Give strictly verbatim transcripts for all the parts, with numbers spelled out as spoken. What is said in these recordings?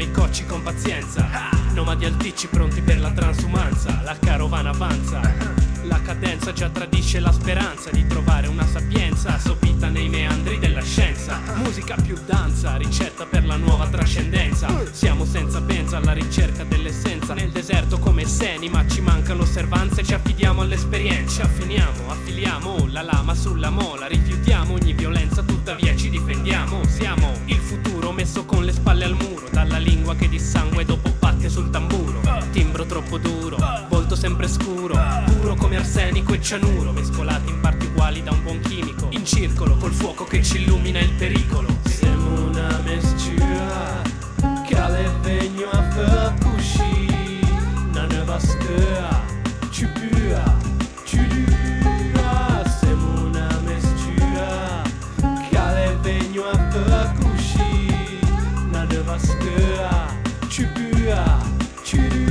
i cocci con pazienza, nomadi alticci pronti per la transumanza. La carovana avanza, la cadenza già tradisce la speranza di trovare una sapienza sopita nei meandri della scienza. Musica più danza, ricetta per la nuova trascendenza. Siamo senza benza alla ricerca dell'essenza nel deserto come seni, ma ci manca l'osservanza e ci affidiamo all'esperienza. Affiniamo, affiliamo la lama sulla mola, rifiutiamo ogni violenza, tuttavia ci difendiamo. Siamo il futuro messo con le spalle al muro, dalla lingua che dissangue dopo pacche sul tamburo. Timbro troppo duro, volto sempre scuro, puro come arsenico e cianuro, mescolati in parti uguali da un buon chimico, in circolo col fuoco che ci illumina il pericolo. Siamo una mistura che alle vegno a Fukushi, una nuova scuola, ci pua, ci dura. Siamo una mistura che alle vegno a Fukushi, una nuova scuola, ci pua, ci dura.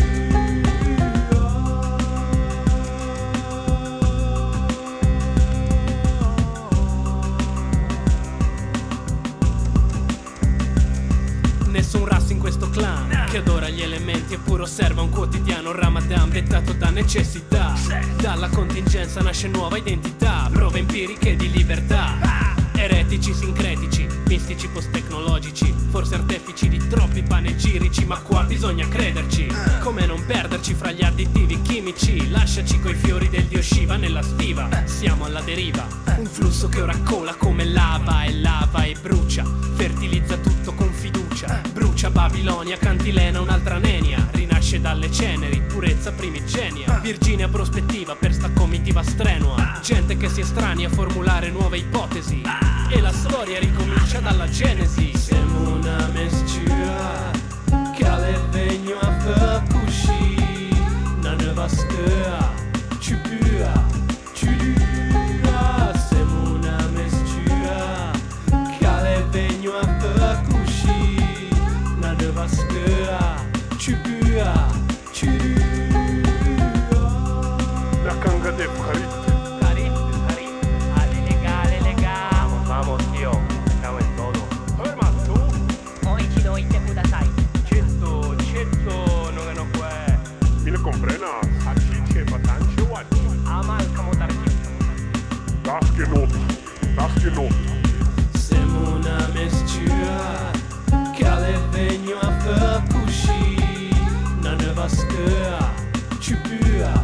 Nessun razzo in questo clan che adora gli elementi eppure osserva un quotidiano Ramadan dettato da necessità. Dalla contingenza nasce nuova identità, prove empiriche di libertà. Eretici sincretici, mistici post-tecnologici, forse artefici di troppi panegirici, ma qua bisogna crederci. Come non perderci fra gli additivi chimici, lasciaci coi fiori del dio Shiva nella stiva. Siamo alla deriva, un flusso che ora cola come lava e lava e brucia, fertilizza tutto con fiducia. Brucia Babilonia, cantilena un'altra nenia, rinasce dalle ceneri, purezza primigenia. Virginia prospettiva per sta comitiva strenua, gente che si estranea a formulare nuove ipotesi, e la storia ricomincia dalla genesi. Siamo una mistura che alle vegno a Fukushi, una nuova scuola, ci pua, ci dura. Siamo una mistura che alle vegno a Fukushi, una nuova scuola, ci pua, ci dura. La canga de Farid. Vamos, tío, estamos en todo. Hermano, Oichido ite kudasai. Cetto, cetto, non è no que. mille comprena, hachiche batanche wachi. Amal kamotarki. Das genot, das genot. Siamo una mistura che alle vegno a Fukushi, una nuova scuola, ci pua,